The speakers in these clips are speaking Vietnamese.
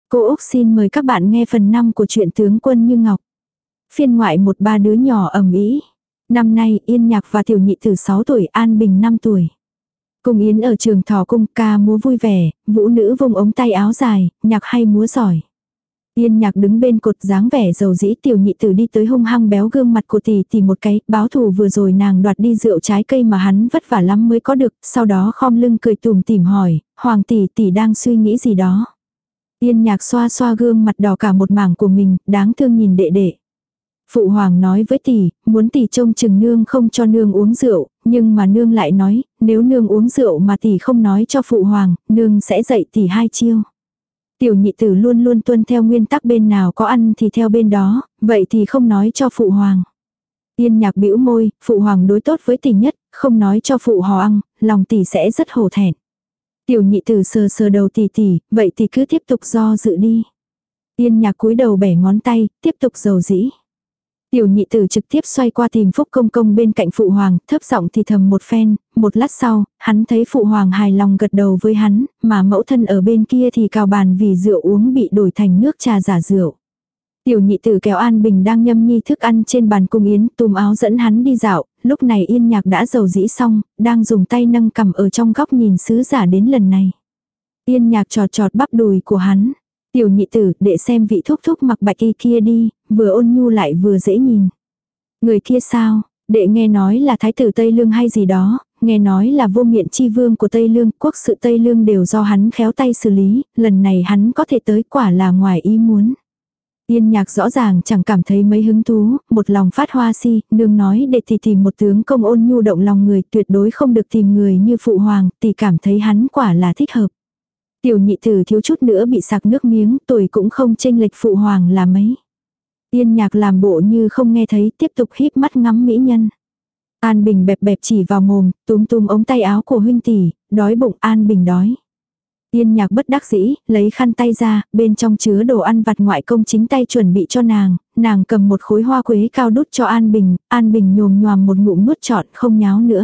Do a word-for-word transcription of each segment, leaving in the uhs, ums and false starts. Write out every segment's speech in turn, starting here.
Cô Úc xin mời các bạn nghe phần năm của truyện Tướng Quân Như Ngọc. Phiên ngoại một ba đứa nhỏ ầm ĩ. Năm nay Yên Nhạc và Tiểu Nhị Tử sáu tuổi, An Bình năm tuổi. Cung yến ở trường Thỏ Cung, ca múa vui vẻ, vũ nữ vung ống tay áo dài, nhạc hay múa giỏi. Yên Nhạc đứng bên cột dáng vẻ dầu dĩ, Tiểu Nhị Tử đi tới hung hăng béo gương mặt của tỷ tỷ một cái, báo thù vừa rồi nàng đoạt đi rượu trái cây mà hắn vất vả lắm mới có được, sau đó khom lưng cười tủm tỉm hỏi, Hoàng tỷ tỷ đang suy nghĩ gì đó. Yên Nhạc xoa xoa gương mặt đỏ cả một mảng của mình, đáng thương nhìn đệ đệ. Phụ hoàng nói với tỷ, muốn tỷ trông chừng nương không cho nương uống rượu, nhưng mà nương lại nói, nếu nương uống rượu mà tỷ không nói cho phụ hoàng, nương sẽ dạy tỷ hai chiêu. Tiểu Nhị Tử luôn luôn tuân theo nguyên tắc bên nào có ăn thì theo bên đó, vậy thì không nói cho phụ hoàng. Yên Nhạc bĩu môi, phụ hoàng đối tốt với tỷ nhất, không nói cho phụ hoàng, lòng tỷ sẽ rất hổ thẹn. Tiểu Nhị Tử sờ sờ đầu tỷ tỷ, vậy thì cứ tiếp tục do dự đi. Yên Nhạc cúi đầu bẻ ngón tay, tiếp tục dầu dĩ. Tiểu Nhị Tử trực tiếp xoay qua tìm Phúc Công Công bên cạnh phụ hoàng, thấp giọng thì thầm một phen, một lát sau, hắn thấy phụ hoàng hài lòng gật đầu với hắn, mà mẫu thân ở bên kia thì cào bàn vì rượu uống bị đổi thành nước trà giả rượu. Tiểu Nhị Tử kéo An Bình đang nhâm nhi thức ăn trên bàn cung yến, túm áo dẫn hắn đi dạo, lúc này Yên Nhạc đã dầu dĩ xong, đang dùng tay nâng cằm ở trong góc nhìn sứ giả đến lần này. Yên Nhạc trọt trọt bắp đùi của hắn. Tiểu Nhị Tử, để xem vị thúc thúc mặc bạch y kia đi, vừa ôn nhu lại vừa dễ nhìn. Người kia sao, đệ nghe nói là thái tử Tây Lương hay gì đó, nghe nói là vô miện chi vương của Tây Lương, quốc sự Tây Lương đều do hắn khéo tay xử lý, lần này hắn có thể tới quả là ngoài ý muốn. Yên Nhạc rõ ràng chẳng cảm thấy mấy hứng thú, một lòng phát hoa si, nương nói để thì tìm một tướng công ôn nhu động lòng người, tuyệt đối không được tìm người như phụ hoàng, thì cảm thấy hắn quả là thích hợp. Tiểu Nhị Tử thiếu chút nữa bị sặc nước miếng, tuổi cũng không chênh lệch phụ hoàng là mấy. Yên Nhạc làm bộ như không nghe thấy, tiếp tục híp mắt ngắm mỹ nhân. An Bình bẹp bẹp chỉ vào mồm, túm túm ống tay áo của huynh tỷ, đói bụng. An Bình đói. Yên Nhạc bất đắc dĩ, lấy khăn tay ra, bên trong chứa đồ ăn vặt ngoại công chính tay chuẩn bị cho nàng, nàng cầm một khối hoa quế cao đút cho An Bình, An Bình nhồm nhòm một ngụm nuốt trọn không nháo nữa.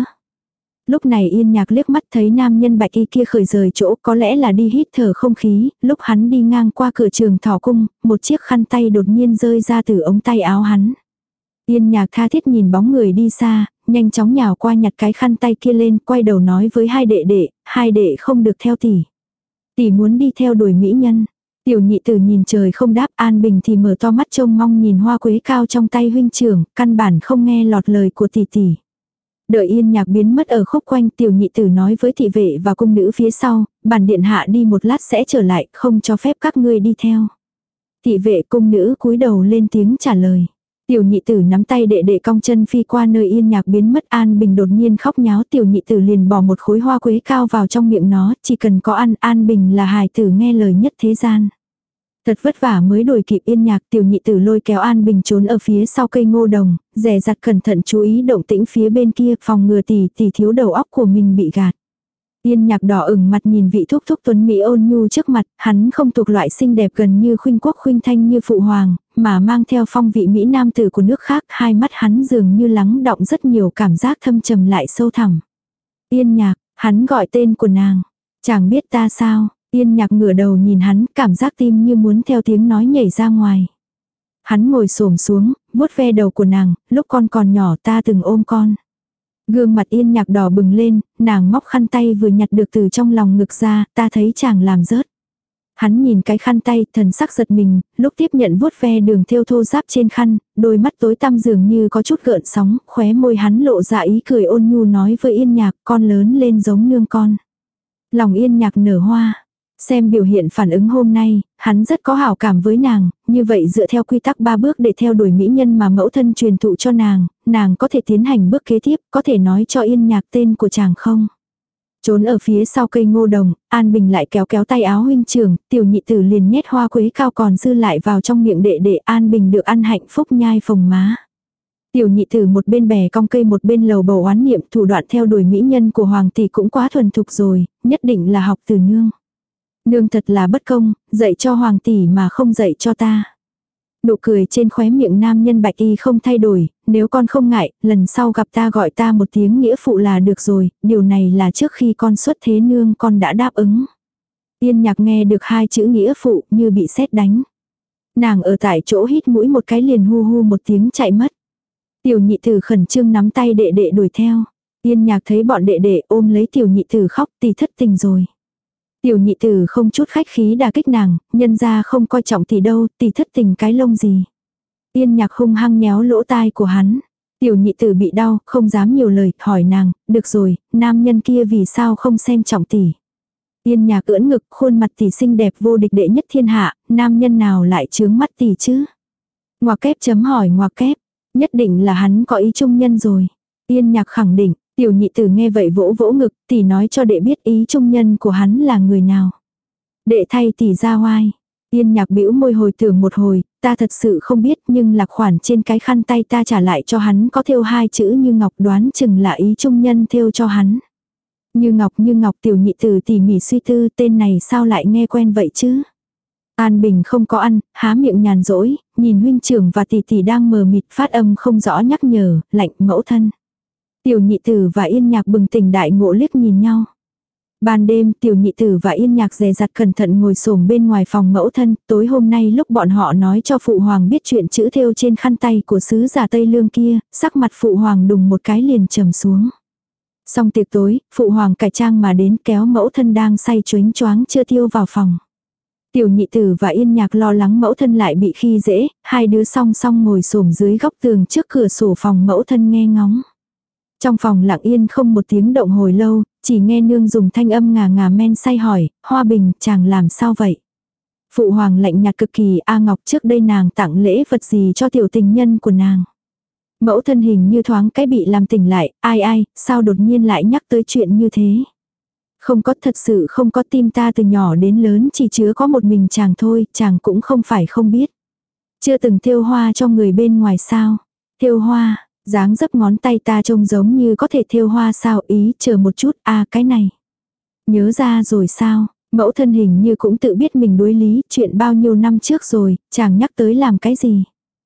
Lúc này Yên Nhạc liếc mắt thấy nam nhân bạch y kia khởi rời chỗ, có lẽ là đi hít thở không khí, lúc hắn đi ngang qua cửa trường Thỏ Cung, một chiếc khăn tay đột nhiên rơi ra từ ống tay áo hắn. Yên Nhạc tha thiết nhìn bóng người đi xa, nhanh chóng nhào qua nhặt cái khăn tay kia lên, quay đầu nói với hai đệ đệ, hai đệ không được theo tỷ. Tỷ muốn đi theo đuổi mỹ nhân. Tiểu Nhị Tử nhìn trời không đáp, An Bình thì mở to mắt trông mong nhìn hoa quế cao trong tay huynh trưởng, căn bản không nghe lọt lời của tỷ tỷ. Đợi Yên Nhạc biến mất ở khúc quanh, Tiểu Nhị Tử nói với thị vệ và cung nữ phía sau, bản điện hạ đi một lát sẽ trở lại, không cho phép các ngươi đi theo. Thị vệ cung nữ cúi đầu lên tiếng trả lời. Tiểu Nhị Tử nắm tay đệ đệ cong chân phi qua nơi Yên Nhạc biến mất. An Bình đột nhiên khóc nháo, Tiểu Nhị Tử liền bỏ một khối hoa quế cao vào trong miệng nó, chỉ cần có ăn. An Bình là hài tử nghe lời nhất thế gian. Thật vất vả mới đuổi kịp Yên Nhạc, Tiểu Nhị Tử lôi kéo An Bình trốn ở phía sau cây ngô đồng, dè dặt cẩn thận chú ý động tĩnh phía bên kia, phòng ngừa tỷ tỷ thiếu đầu óc của mình bị gạt. Yên Nhạc đỏ ửng mặt nhìn vị thúc thúc tuấn mỹ ôn nhu trước mặt, hắn không thuộc loại xinh đẹp gần như khuynh quốc khuynh thanh như phụ hoàng, mà mang theo phong vị mỹ nam tử của nước khác, hai mắt hắn dường như lắng đọng rất nhiều cảm giác thâm trầm lại sâu thẳm. Yên Nhạc, hắn gọi tên của nàng, chàng biết ta sao? Yên Nhạc ngửa đầu nhìn hắn, cảm giác tim như muốn theo tiếng nói nhảy ra ngoài. Hắn ngồi xổm xuống, vuốt ve đầu của nàng, lúc con còn nhỏ ta từng ôm con. Gương mặt Yên Nhạc đỏ bừng lên, nàng móc khăn tay vừa nhặt được từ trong lòng ngực ra, ta thấy chàng làm rớt. Hắn nhìn cái khăn tay, thần sắc giật mình, lúc tiếp nhận vuốt ve đường thêu thô ráp trên khăn, đôi mắt tối tăm dường như có chút gợn sóng, khóe môi hắn lộ ra ý cười ôn nhu nói với Yên Nhạc, con lớn lên giống nương con. Lòng Yên Nhạc nở hoa. Xem biểu hiện phản ứng hôm nay, hắn rất có hảo cảm với nàng, như vậy dựa theo quy tắc ba bước để theo đuổi mỹ nhân mà mẫu thân truyền thụ cho nàng, nàng có thể tiến hành bước kế tiếp, có thể nói cho Yên Nhạc tên của chàng không? Trốn ở phía sau cây ngô đồng, An Bình lại kéo kéo tay áo huynh trưởng, Tiểu Nhị Tử liền nhét hoa quế cao còn dư lại vào trong miệng đệ đệ. An Bình được ăn hạnh phúc nhai phồng má. Tiểu Nhị Tử một bên bè cong cây một bên lầu bầu oán niệm, thủ đoạn theo đuổi mỹ nhân của hoàng tỷ cũng quá thuần thục rồi, nhất định là học từ nương. Nương thật là bất công, dạy cho hoàng tỷ mà không dạy cho ta. Nụ cười trên khóe miệng nam nhân bạch y không thay đổi, nếu con không ngại, lần sau gặp ta gọi ta một tiếng nghĩa phụ là được rồi, điều này là trước khi con xuất thế nương con đã đáp ứng. Yên Nhạc nghe được hai chữ nghĩa phụ như bị sét đánh. Nàng ở tại chỗ hít mũi một cái liền hu hu một tiếng chạy mất. Tiểu nhị tử khẩn trương nắm tay đệ đệ đuổi theo. Yên Nhạc thấy bọn đệ đệ ôm lấy tiểu nhị tử khóc, tỷ thất tình rồi. Tiểu nhị tử không chút khách khí đả kích nàng, nhân ra không coi trọng tỷ đâu, tỷ thất tình cái lông gì. Yên Nhạc hung hăng nhéo lỗ tai của hắn. Tiểu nhị tử bị đau, không dám nhiều lời, hỏi nàng, được rồi, nam nhân kia vì sao không xem trọng tỷ. Yên Nhạc ưỡn ngực, khuôn mặt tỷ xinh đẹp vô địch đệ nhất thiên hạ, nam nhân nào lại chướng mắt tỷ chứ. Ngoặc kép chấm hỏi ngoặc kép, nhất định là hắn có ý trung nhân rồi. Yên Nhạc khẳng định, tiểu nhị tử nghe vậy vỗ vỗ ngực, tỷ nói cho đệ biết ý trung nhân của hắn là người nào. Đệ thay tỷ ra oai. Yên Nhạc bĩu môi hồi tưởng một hồi, ta thật sự không biết nhưng lạc khoản trên cái khăn tay ta trả lại cho hắn có thêu hai chữ Như Ngọc, đoán chừng là ý trung nhân thêu cho hắn. Như Ngọc Như Ngọc, tiểu nhị tử tỉ mỉ suy tư, tên này sao lại nghe quen vậy chứ. An Bình không có ăn, há miệng nhàn rỗi, nhìn huynh trưởng và tỷ tỷ đang mờ mịt phát âm không rõ nhắc nhở, lạnh mẫu thân. Tiểu nhị tử và Yên Nhạc bừng tỉnh đại ngộ liếc nhìn nhau. Ban đêm tiểu nhị tử và Yên Nhạc dè dặt cẩn thận ngồi xổm bên ngoài phòng mẫu thân, tối hôm nay lúc bọn họ nói cho phụ hoàng biết chuyện chữ thêu trên khăn tay của sứ giả Tây Lương kia, sắc mặt phụ hoàng đùng một cái liền trầm xuống. Xong tiệc tối, phụ hoàng cải trang mà đến kéo mẫu thân đang say choáng choáng chưa tiêu vào phòng. Tiểu nhị tử và Yên Nhạc lo lắng mẫu thân lại bị khi dễ, hai đứa song song ngồi xổm dưới góc tường trước cửa sổ phòng mẫu thân nghe ngóng. Trong phòng lặng yên không một tiếng động hồi lâu, chỉ nghe nương dùng thanh âm ngà ngà men say hỏi, Hoa Bình, chàng làm sao vậy? Phụ hoàng lạnh nhạt cực kỳ, A Ngọc trước đây nàng tặng lễ vật gì cho tiểu tình nhân của nàng. Mẫu thân hình như thoáng cái bị làm tỉnh lại, ai ai, sao đột nhiên lại nhắc tới chuyện như thế? Không có, thật sự không có, tim ta từ nhỏ đến lớn chỉ chứa có một mình chàng thôi, chàng cũng không phải không biết. Chưa từng thêu hoa cho người bên ngoài sao? Thêu hoa, dáng dấp ngón tay ta trông giống như có thể thêu hoa sao, ý, chờ một chút, a à, cái này. Nhớ ra rồi sao? Mẫu thân hình như cũng tự biết mình đối lý, chuyện bao nhiêu năm trước rồi, chàng nhắc tới làm cái gì?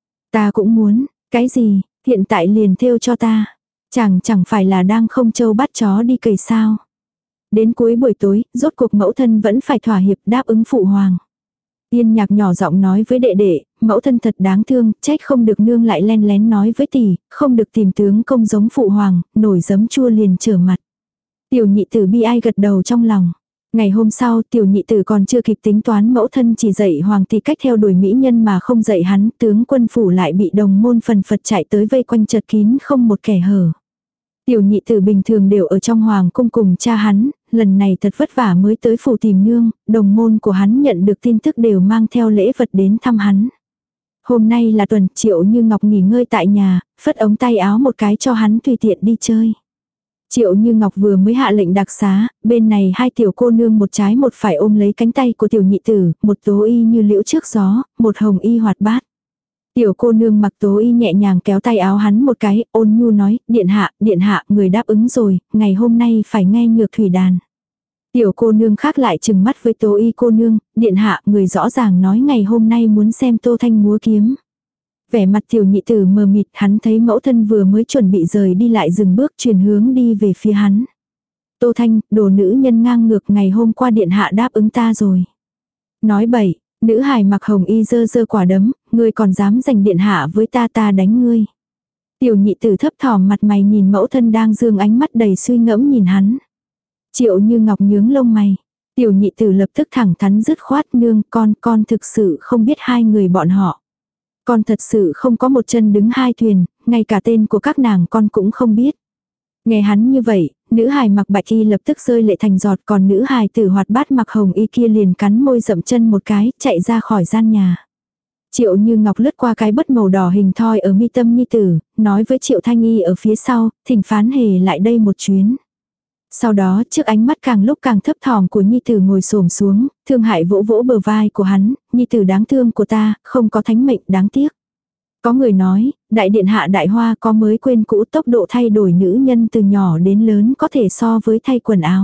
Ta cũng muốn, cái gì, hiện tại liền thêu cho ta. Chàng chẳng phải là đang không trâu bắt chó đi cày sao? Đến cuối buổi tối, rốt cuộc mẫu thân vẫn phải thỏa hiệp đáp ứng phụ hoàng. Yên Nhạc nhỏ giọng nói với đệ đệ, mẫu thân thật đáng thương, trách không được nương lại len lén nói với tỷ, không được tìm tướng công giống phụ hoàng, nổi giấm chua liền trở mặt. Tiểu nhị tử bi ai gật đầu trong lòng. Ngày hôm sau, tiểu nhị tử còn chưa kịp tính toán mẫu thân chỉ dạy hoàng thì cách theo đuổi mỹ nhân mà không dạy hắn, tướng quân phủ lại bị đồng môn phần phật chạy tới vây quanh chật kín không một kẻ hở. Tiểu nhị tử bình thường đều ở trong hoàng cung cùng cha hắn, lần này thật vất vả mới tới phủ tìm nương, đồng môn của hắn nhận được tin tức đều mang theo lễ vật đến thăm hắn. Hôm nay là tuần, Triệu Như Ngọc nghỉ ngơi tại nhà, phất ống tay áo một cái cho hắn tùy tiện đi chơi. Triệu Như Ngọc vừa mới hạ lệnh đặc xá, bên này hai tiểu cô nương một trái một phải ôm lấy cánh tay của tiểu nhị tử, một tố y như liễu trước gió, một hồng y hoạt bát. Tiểu cô nương mặc tố y nhẹ nhàng kéo tay áo hắn một cái, ôn nhu nói, điện hạ, điện hạ, người đáp ứng rồi, ngày hôm nay phải nghe nhược thủy đàn. Tiểu cô nương khác lại chừng mắt với tố y cô nương, điện hạ, người rõ ràng nói ngày hôm nay muốn xem Tô Thanh múa kiếm. Vẻ mặt tiểu nhị tử mờ mịt, hắn thấy mẫu thân vừa mới chuẩn bị rời đi lại dừng bước chuyển hướng đi về phía hắn. Tô Thanh, đồ nữ nhân ngang ngược, ngày hôm qua điện hạ đáp ứng ta rồi. Nói bậy. Nữ hài mặc hồng y dơ dơ quả đấm, ngươi còn dám giành điện hạ với ta, ta đánh ngươi. Tiểu nhị tử thấp thỏm mặt mày nhìn mẫu thân đang dương ánh mắt đầy suy ngẫm nhìn hắn. Triệu Như Ngọc nhướng lông mày. Tiểu nhị tử lập tức thẳng thắn dứt khoát, nương, con, con thực sự không biết hai người bọn họ. Con thật sự không có một chân đứng hai thuyền, ngay cả tên của các nàng con cũng không biết. Nghe hắn như vậy, nữ hài mặc bạch y lập tức rơi lệ thành giọt, còn nữ hài tử hoạt bát mặc hồng y kia liền cắn môi dậm chân một cái, chạy ra khỏi gian nhà. Triệu Như Ngọc lướt qua cái bất màu đỏ hình thoi ở mi tâm nhi tử, nói với Triệu Thanh Y ở phía sau, thỉnh phán hề lại đây một chuyến. Sau đó, trước ánh mắt càng lúc càng thấp thỏm của nhi tử ngồi xổm xuống, thương hại vỗ vỗ bờ vai của hắn, nhi tử đáng thương của ta, không có thánh mệnh, đáng tiếc. Có người nói, đại điện hạ đại hoa có mới quên cũ, tốc độ thay đổi nữ nhân từ nhỏ đến lớn có thể so với thay quần áo.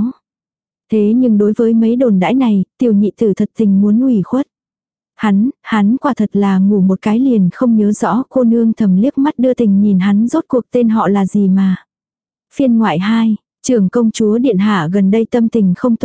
Thế nhưng đối với mấy đồn đãi này, tiểu nhị tử thật tình muốn ủy khuất. Hắn, hắn quả thật là ngủ một cái liền không nhớ rõ, cô nương thầm liếc mắt đưa tình nhìn hắn rốt cuộc tên họ là gì mà. Phiên ngoại hai, trưởng công chúa điện hạ gần đây tâm tình không tốt.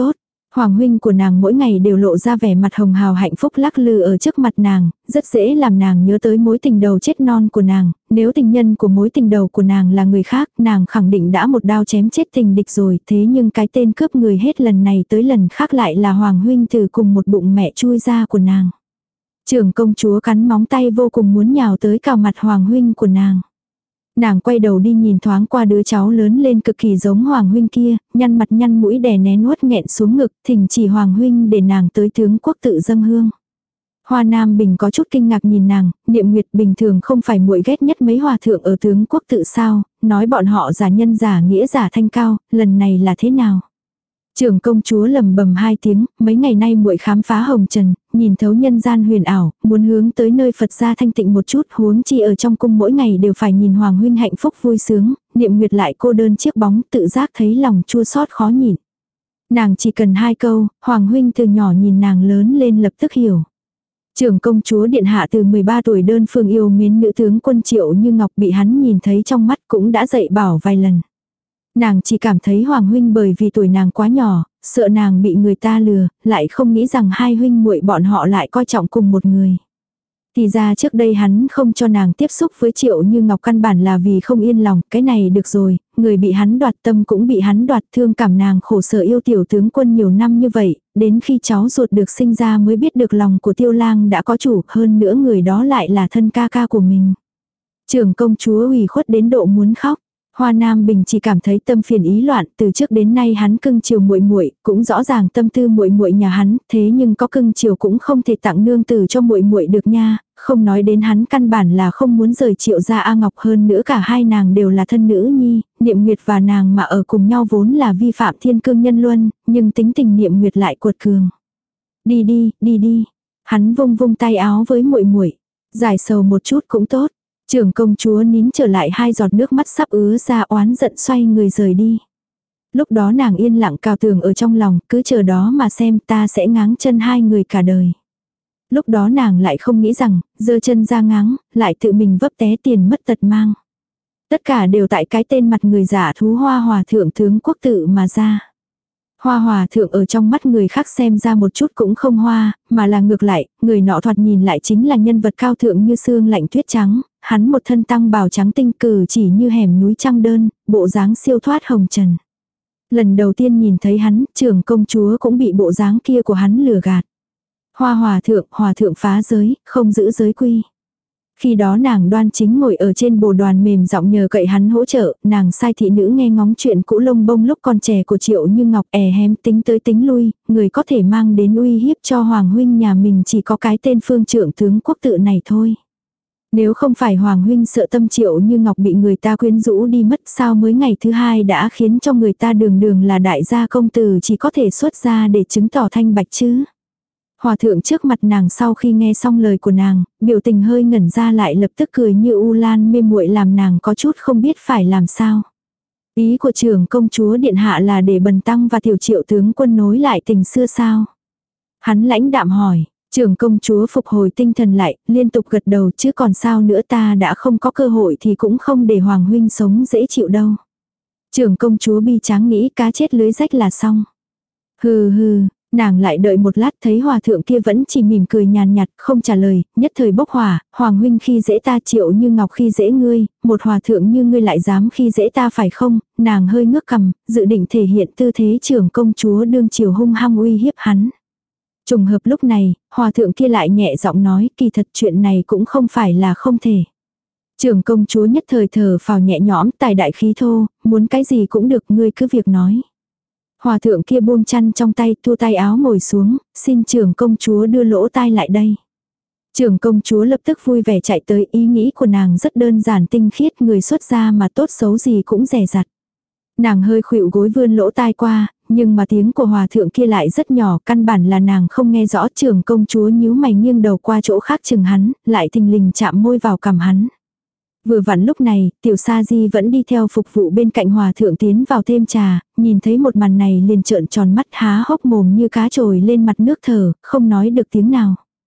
Hoàng huynh của nàng mỗi ngày đều lộ ra vẻ mặt hồng hào hạnh phúc lắc lư ở trước mặt nàng, rất dễ làm nàng nhớ tới mối tình đầu chết non của nàng, nếu tình nhân của mối tình đầu của nàng là người khác, nàng khẳng định đã một đao chém chết tình địch rồi, thế nhưng cái tên cướp người hết lần này tới lần khác lại là Hoàng huynh từ cùng một bụng mẹ chui ra của nàng. Trưởng công chúa cắn móng tay vô cùng muốn nhào tới cào mặt Hoàng huynh của nàng. Nàng quay đầu đi nhìn thoáng qua đứa cháu lớn lên cực kỳ giống Hoàng huynh kia, nhăn mặt nhăn mũi đè nén nuốt nghẹn xuống ngực, thỉnh chỉ Hoàng huynh để nàng tới tướng quốc tự dâng hương. Hoa Nam Bình có chút kinh ngạc nhìn nàng, Niệm Nguyệt bình thường không phải muội ghét nhất mấy hòa thượng ở tướng quốc tự sao, nói bọn họ giả nhân giả nghĩa giả thanh cao, lần này là thế nào? Trưởng công chúa lầm bầm hai tiếng, mấy ngày nay muội khám phá hồng trần, nhìn thấu nhân gian huyền ảo, muốn hướng tới nơi Phật gia thanh tịnh một chút, huống chi ở trong cung mỗi ngày đều phải nhìn Hoàng huynh hạnh phúc vui sướng, Niệm Nguyệt lại cô đơn chiếc bóng, tự giác thấy lòng chua xót khó nhịn. Nàng chỉ cần hai câu, Hoàng huynh từ nhỏ nhìn nàng lớn lên lập tức hiểu. Trưởng công chúa điện hạ từ mười ba tuổi đơn phương yêu mến nữ tướng quân Triệu Như Ngọc bị hắn nhìn thấy trong mắt cũng đã dạy bảo vài lần. Nàng chỉ cảm thấy Hoàng huynh bởi vì tuổi nàng quá nhỏ, sợ nàng bị người ta lừa, lại không nghĩ rằng hai huynh muội bọn họ lại coi trọng cùng một người. Thì ra trước đây hắn không cho nàng tiếp xúc với Triệu Như Ngọc căn bản là vì không yên lòng, cái này được rồi, người bị hắn đoạt tâm cũng bị hắn đoạt thương cảm nàng khổ sở yêu tiểu tướng quân nhiều năm như vậy, đến khi cháu ruột được sinh ra mới biết được lòng của Tiêu Lang đã có chủ, hơn nữa người đó lại là thân ca ca của mình. Trưởng công chúa ủy khuất đến độ muốn khóc. Hoa Nam Bình chỉ cảm thấy tâm phiền ý loạn, từ trước đến nay hắn cưng chiều muội muội, cũng rõ ràng tâm tư muội muội nhà hắn, thế nhưng có cưng chiều cũng không thể tặng nương tử cho muội muội được nha, không nói đến hắn căn bản là không muốn rời Triệu gia A Ngọc, hơn nữa cả hai nàng đều là thân nữ nhi, Niệm Nguyệt và nàng mà ở cùng nhau vốn là vi phạm thiên cương nhân luân, nhưng tính tình Niệm Nguyệt lại cuột cường. Đi đi, đi đi. Hắn vung vung tay áo với muội muội, giải sầu một chút cũng tốt. Trưởng công chúa nín trở lại hai giọt nước mắt sắp ứa ra oán giận xoay người rời đi. Lúc đó nàng yên lặng cào tường ở trong lòng, cứ chờ đó mà xem ta sẽ ngáng chân hai người cả đời. Lúc đó nàng lại không nghĩ rằng, giơ chân ra ngáng, lại tự mình vấp té tiền mất tật mang. Tất cả đều tại cái tên mặt người giả thú Hoa Hòa thượng tướng quốc tự mà ra. Hoa Hòa thượng ở trong mắt người khác xem ra một chút cũng không hoa, mà là ngược lại, người nọ thoạt nhìn lại chính là nhân vật cao thượng như xương lạnh tuyết trắng, hắn một thân tăng bào trắng tinh cử chỉ như hẻm núi trăng đơn, bộ dáng siêu thoát hồng trần. Lần đầu tiên nhìn thấy hắn, trưởng công chúa cũng bị bộ dáng kia của hắn lừa gạt. Hoa Hòa thượng, Hòa thượng phá giới, không giữ giới quy. Khi đó nàng đoan chính ngồi ở trên bồ đoàn mềm giọng nhờ cậy hắn hỗ trợ, nàng sai thị nữ nghe ngóng chuyện cũ lông bông lúc còn trẻ của Triệu Như Ngọc è hém tính tới tính lui, người có thể mang đến uy hiếp cho Hoàng huynh nhà mình chỉ có cái tên phương trưởng tướng quốc tự này thôi. Nếu không phải Hoàng huynh sợ tâm Triệu Như Ngọc bị người ta quyến rũ đi mất sao mới ngày thứ hai đã khiến cho người ta đường đường là đại gia công tử chỉ có thể xuất ra để chứng tỏ thanh bạch chứ. Hòa thượng trước mặt nàng sau khi nghe xong lời của nàng, biểu tình hơi ngẩn ra lại lập tức cười như u lan mê muội làm nàng có chút không biết phải làm sao. Ý của trưởng công chúa điện hạ là để Bần tăng và tiểu Triệu tướng quân nối lại tình xưa sao? Hắn lãnh đạm hỏi, trưởng công chúa phục hồi tinh thần lại, liên tục gật đầu chứ còn sao nữa, ta đã không có cơ hội thì cũng không để Hoàng huynh sống dễ chịu đâu. Trưởng công chúa bi tráng nghĩ cá chết lưới rách là xong. Hừ hừ. Nàng lại đợi một lát thấy hòa thượng kia vẫn chỉ mỉm cười nhàn nhạt, không trả lời, nhất thời bốc hỏa, Hoàng huynh khi dễ ta, Triệu Như Ngọc khi dễ ngươi, một hòa thượng như ngươi lại dám khi dễ ta phải không? Nàng hơi ngước cằm, dự định thể hiện tư thế trưởng công chúa đương chiều hung hăng uy hiếp hắn. Trùng hợp lúc này, hòa thượng kia lại nhẹ giọng nói, kỳ thật chuyện này cũng không phải là không thể. Trưởng công chúa nhất thời thở phào nhẹ nhõm, tài đại khí thô, muốn cái gì cũng được, ngươi cứ việc nói. Hòa thượng kia buông chăn trong tay, thu tay áo ngồi xuống, xin trưởng công chúa đưa lỗ tai lại đây. Trưởng công chúa lập tức vui vẻ chạy tới, ý nghĩ của nàng rất đơn giản tinh khiết, người xuất gia mà tốt xấu gì cũng dè dặt. Nàng hơi khuỵu gối vươn lỗ tai qua, nhưng mà tiếng của hòa thượng kia lại rất nhỏ, căn bản là nàng không nghe rõ. Trưởng công chúa nhíu mày nghiêng đầu qua chỗ khác chừng hắn, lại thình lình chạm môi vào cằm hắn. Vừa vặn lúc này, tiểu sa di vẫn đi theo phục vụ bên cạnh hòa thượng tiến vào thêm trà, nhìn thấy một màn này liền trợn tròn mắt há hốc mồm như cá trồi lên mặt nước thở, không nói được tiếng nào.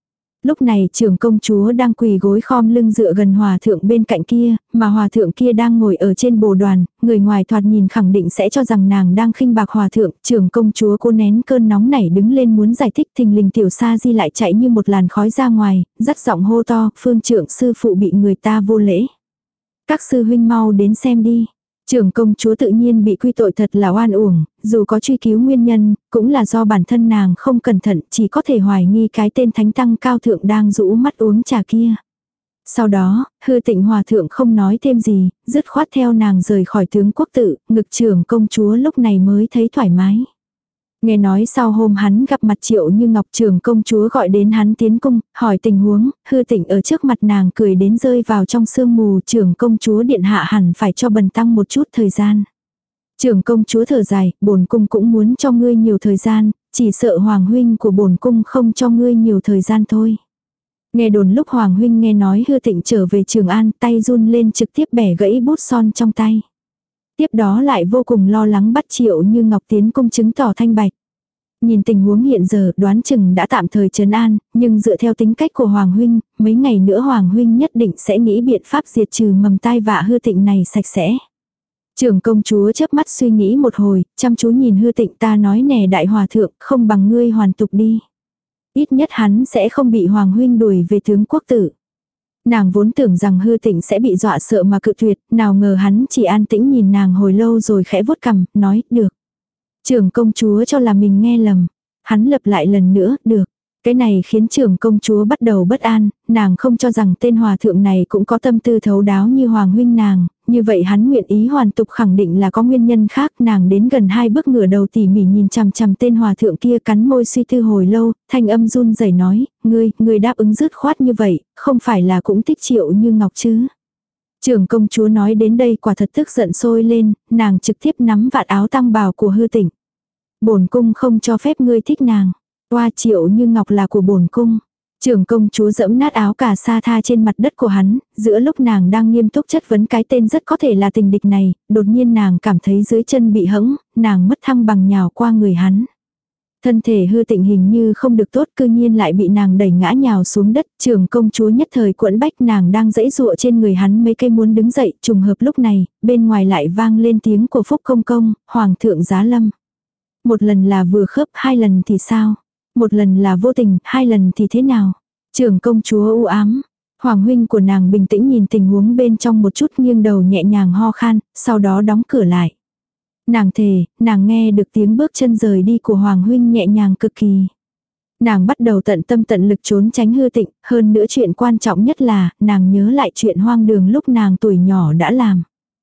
Lúc này trưởng công chúa đang quỳ gối khom lưng dựa gần hòa thượng bên cạnh kia, mà hòa thượng kia đang ngồi ở trên bồ đoàn, người ngoài thoạt nhìn khẳng định sẽ cho rằng nàng đang khinh bạc hòa thượng. Trưởng công chúa cố nén cơn nóng nảy đứng lên muốn giải thích, thình lình tiểu sa di lại chạy như một làn khói ra ngoài, dắt giọng hô to, phương trưởng sư phụ bị người ta vô lễ. Các sư huynh mau đến xem đi. Trưởng công chúa tự nhiên bị quy tội thật là oan uổng, dù có truy cứu nguyên nhân, cũng là do bản thân nàng không cẩn thận, chỉ có thể hoài nghi cái tên thánh tăng cao thượng đang rũ mắt uống trà kia. Sau đó, Hư Tịnh hòa thượng không nói thêm gì, dứt khoát theo nàng rời khỏi tướng quốc tự, ngực trưởng công chúa lúc này mới thấy thoải mái. Nghe nói sau hôm hắn gặp mặt Triệu Như Ngọc, trưởng công chúa gọi đến hắn tiến cung, hỏi tình huống, Hư Tịnh ở trước mặt nàng cười đến rơi vào trong sương mù, trưởng công chúa điện hạ hẳn phải cho bần tăng một chút thời gian. Trưởng công chúa thở dài, bổn cung cũng muốn cho ngươi nhiều thời gian, chỉ sợ hoàng huynh của bổn cung không cho ngươi nhiều thời gian thôi. Nghe đồn lúc hoàng huynh nghe nói Hư Tịnh trở về Trường An, tay run lên trực tiếp bẻ gãy bút son trong tay. Tiếp đó lại vô cùng lo lắng bắt Triệu Như Ngọc tiến cung chứng tỏ thanh bạch. Nhìn tình huống hiện giờ đoán chừng đã tạm thời trấn an, nhưng dựa theo tính cách của Hoàng huynh, mấy ngày nữa Hoàng huynh nhất định sẽ nghĩ biện pháp diệt trừ mầm tai vạ Hư Tịnh này sạch sẽ. Trưởng công chúa chớp mắt suy nghĩ một hồi, chăm chú nhìn Hư Tịnh, ta nói nè đại hòa thượng, không bằng ngươi hoàn tục đi. Ít nhất hắn sẽ không bị Hoàng huynh đuổi về tướng quốc tử. Nàng vốn tưởng rằng Hư Tịnh sẽ bị dọa sợ mà cự tuyệt, nào ngờ hắn chỉ an tĩnh nhìn nàng hồi lâu rồi khẽ vuốt cằm, nói, được. Trưởng công chúa cho là mình nghe lầm. Hắn lặp lại lần nữa, được. Cái này khiến trưởng công chúa bắt đầu bất an, nàng không cho rằng tên hòa thượng này cũng có tâm tư thấu đáo như hoàng huynh nàng, như vậy hắn nguyện ý hoàn tục khẳng định là có nguyên nhân khác. Nàng đến gần hai bước ngửa đầu tỉ mỉ nhìn chằm chằm tên hòa thượng kia, cắn môi suy tư hồi lâu, thanh âm run rẩy nói, ngươi, ngươi đáp ứng dứt khoát như vậy, không phải là cũng thích Triệu Như Ngọc chứ. Trưởng công chúa nói đến đây quả thật tức giận sôi lên, nàng trực tiếp nắm vạt áo tăng bào của Hư Tịnh. Bổn cung không cho phép ngươi thích nàng. Oa, Triệu Như Ngọc là của bổn cung. Trưởng công chúa giẫm nát áo cà sa tha trên mặt đất của hắn, giữa lúc nàng đang nghiêm túc chất vấn cái tên rất có thể là tình địch này, đột nhiên nàng cảm thấy dưới chân bị hẫng, nàng mất thăng bằng nhào qua người hắn. Thân thể Hư Tịnh hình như không được tốt, cư nhiên lại bị nàng đẩy ngã nhào xuống đất. Trưởng công chúa nhất thời quẫn bách, nàng đang giãy giụa trên người hắn mấy cây muốn đứng dậy. Trùng hợp lúc này, bên ngoài lại vang lên tiếng của Phúc Công Công, Hoàng thượng giá lâm. Một lần là vừa khớp, hai lần thì sao? Một lần là vô tình, hai lần thì thế nào? Trưởng công chúa u ám. Hoàng huynh của nàng bình tĩnh nhìn tình huống bên trong một chút, nghiêng đầu nhẹ nhàng ho khan, sau đó đóng cửa lại. Nàng thề, nàng nghe được tiếng bước chân rời đi của Hoàng huynh nhẹ nhàng cực kỳ. Nàng bắt đầu tận tâm tận lực trốn tránh Hư Tịnh, hơn nữa chuyện quan trọng nhất là, nàng nhớ lại chuyện hoang đường lúc nàng tuổi nhỏ đã làm.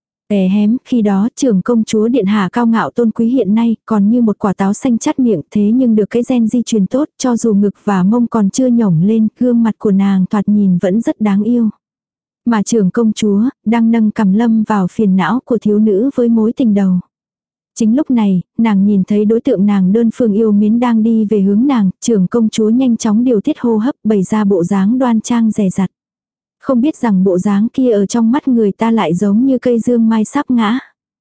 È hém, khi đó trưởng công chúa điện hạ cao ngạo tôn quý hiện nay còn như một quả táo xanh chát miệng, thế nhưng được cái gen di truyền tốt, cho dù ngực và mông còn chưa nhổng lên, gương mặt của nàng thoạt nhìn vẫn rất đáng yêu. Mà trưởng công chúa, đang nâng cằm lâm vào phiền não của thiếu nữ với mối tình đầu. Chính lúc này, nàng nhìn thấy đối tượng nàng đơn phương yêu mến đang đi về hướng nàng, trưởng công chúa nhanh chóng điều tiết hô hấp, bày ra bộ dáng đoan trang dè dặt. Không biết rằng bộ dáng kia ở trong mắt người ta lại giống như cây dương mai sắp ngã.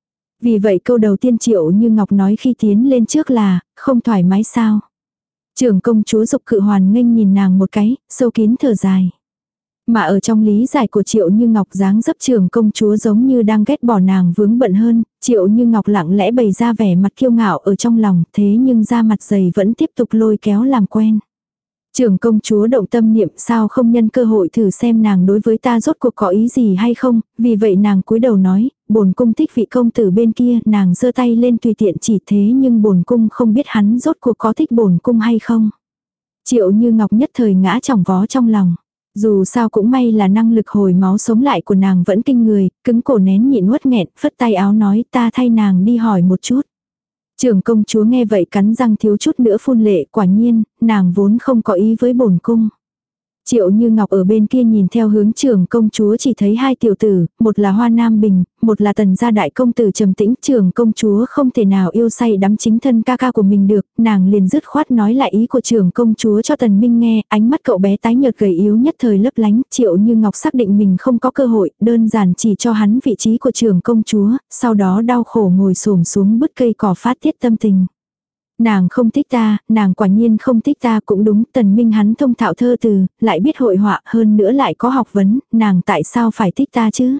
Vì vậy câu đầu tiên Triệu Như Ngọc nói khi tiến lên trước là, không thoải mái sao. Trưởng công chúa Dục Cự hoàn nghênh nhìn nàng một cái, sâu kín thở dài. Mà ở trong lý giải của Triệu Như Ngọc, dáng dấp trưởng công chúa giống như đang ghét bỏ nàng vướng bận hơn. Triệu Như Ngọc lặng lẽ bày ra vẻ mặt kiêu ngạo ở trong lòng, thế nhưng da mặt dày vẫn tiếp tục lôi kéo làm quen. Trưởng công chúa động tâm niệm, sao không nhân cơ hội thử xem nàng đối với ta rốt cuộc có ý gì hay không, vì vậy nàng cúi đầu nói, bổn cung thích vị công tử bên kia, nàng giơ tay lên tùy tiện chỉ, thế nhưng bổn cung không biết hắn rốt cuộc có thích bổn cung hay không. Triệu Như Ngọc nhất thời ngã chỏng vó trong lòng. Dù sao cũng may là năng lực hồi máu sống lại của nàng vẫn kinh người, cứng cổ nén nhịn nuốt nghẹn, phất tay áo nói, ta thay nàng đi hỏi một chút. Trưởng công chúa nghe vậy cắn răng thiếu chút nữa phun lệ, quả nhiên, nàng vốn không có ý với bổn cung. Triệu Như Ngọc ở bên kia nhìn theo hướng trưởng công chúa chỉ thấy hai tiểu tử, một là Hoa Nam Bình, một là Tần gia đại công tử trầm tĩnh. Trưởng công chúa không thể nào yêu say đắm chính thân ca ca của mình được, nàng liền dứt khoát nói lại ý của trưởng công chúa cho Tần Minh nghe, ánh mắt cậu bé tái nhợt gầy yếu nhất thời lấp lánh. Triệu Như Ngọc xác định mình không có cơ hội, đơn giản chỉ cho hắn vị trí của trưởng công chúa, sau đó đau khổ ngồi xổm xuống bứt cây cỏ phát tiết tâm tình. Nàng không thích ta, nàng quả nhiên không thích ta cũng đúng, Tần Minh hắn thông thạo thơ từ, lại biết hội họa, hơn nữa lại có học vấn, nàng tại sao phải thích ta chứ?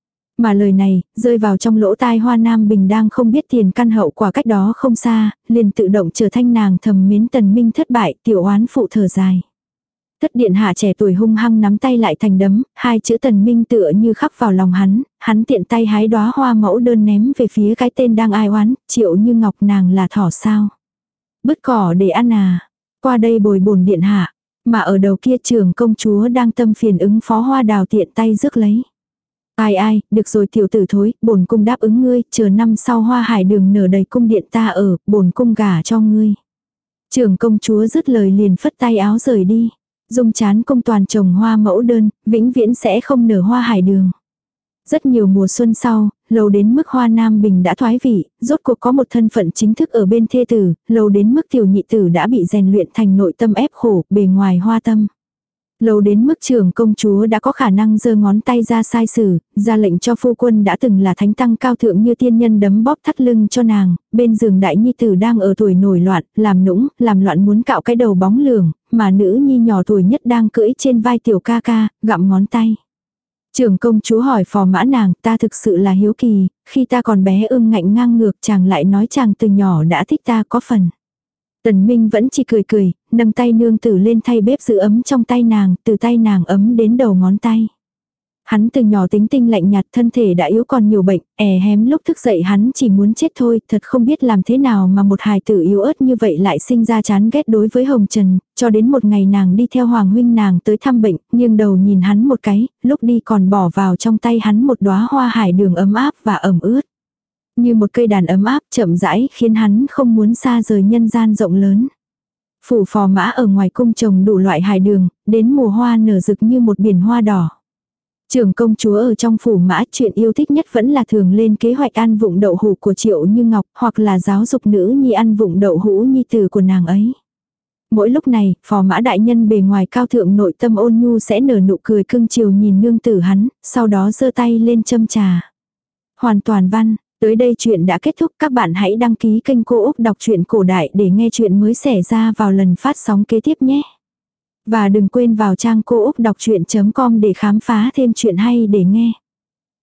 Mà lời này, rơi vào trong lỗ tai Hoa Nam Bình đang không biết tiền căn hậu quả cách đó không xa, liền tự động trở thành nàng thầm mến Tần Minh thất bại, tiểu oán phụ thở dài. Thất điện hạ trẻ tuổi hung hăng nắm tay lại thành đấm, hai chữ Tần Minh tựa như khắc vào lòng hắn, hắn tiện tay hái đóa hoa mẫu đơn ném về phía cái tên đang ai oán, Triệu Như Ngọc nàng là thỏ sao? Bứt cỏ để ăn à? Qua đây bồi bổn điện hạ. Mà ở đầu kia trưởng công chúa đang tâm phiền ứng phó Hoa Đào tiện tay rước lấy. Ai ai, được rồi tiểu tử thối, bổn cung đáp ứng ngươi, chờ năm sau Hoa Hải Đường nở đầy cung điện ta ở, bổn cung gả cho ngươi. Trưởng công chúa dứt lời liền phất tay áo rời đi. Dung chán công toàn trồng hoa mẫu đơn, vĩnh viễn sẽ không nở Hoa Hải Đường. Rất nhiều mùa xuân sau, lâu đến mức Hoa Nam Bình đã thoái vị, rốt cuộc có một thân phận chính thức ở bên thê tử, lâu đến mức tiểu nhị tử đã bị rèn luyện thành nội tâm ép khổ, bề ngoài hoa tâm. Lâu đến mức trưởng công chúa đã có khả năng giơ ngón tay ra sai sử, ra lệnh cho phu quân đã từng là thánh tăng cao thượng như tiên nhân đấm bóp thắt lưng cho nàng, bên giường đại nhi tử đang ở tuổi nổi loạn, làm nũng, làm loạn muốn cạo cái đầu bóng lường, mà nữ nhi nhỏ tuổi nhất đang cưỡi trên vai tiểu ca ca, gặm ngón tay. Trưởng công chúa hỏi phò mã nàng, ta thực sự là hiếu kỳ, khi ta còn bé ương ngạnh ngang ngược chàng lại nói chàng từ nhỏ đã thích ta có phần. Tần Minh vẫn chỉ cười cười, nâng tay nương tử lên thay bếp giữ ấm trong tay nàng, từ tay nàng ấm đến đầu ngón tay. Hắn từ nhỏ tính tinh lạnh nhạt, thân thể đã yếu còn nhiều bệnh, è hém lúc thức dậy hắn chỉ muốn chết thôi, thật không biết làm thế nào mà một hài tử yếu ớt như vậy lại sinh ra chán ghét đối với Hồng Trần, cho đến một ngày nàng đi theo Hoàng huynh nàng tới thăm bệnh, nghiêng đầu nhìn hắn một cái, lúc đi còn bỏ vào trong tay hắn một đóa hoa hải đường ấm áp và ẩm ướt. Như một cây đàn ấm áp chậm rãi khiến hắn không muốn xa rời nhân gian rộng lớn. Phủ phò mã ở ngoài cung trồng đủ loại hải đường, đến mùa hoa nở rực như một biển hoa đỏ. Trưởng công chúa ở trong phủ mã chuyện yêu thích nhất vẫn là thường lên kế hoạch ăn vụng đậu hũ của Triệu Như Ngọc hoặc là giáo dục nữ nhi ăn vụng đậu hũ nhi tử của nàng ấy. Mỗi lúc này, phò mã đại nhân bề ngoài cao thượng nội tâm ôn nhu sẽ nở nụ cười cưng chiều nhìn nương tử hắn, sau đó giơ tay lên châm trà. Hoàn toàn văn, tới đây chuyện đã kết thúc, các bạn hãy đăng ký kênh Cô Úc Đọc truyện cổ đại để nghe chuyện mới xảy ra vào lần phát sóng kế tiếp nhé. Và đừng quên vào trang cô úc đọc chuyện chấm com để khám phá thêm chuyện hay để nghe.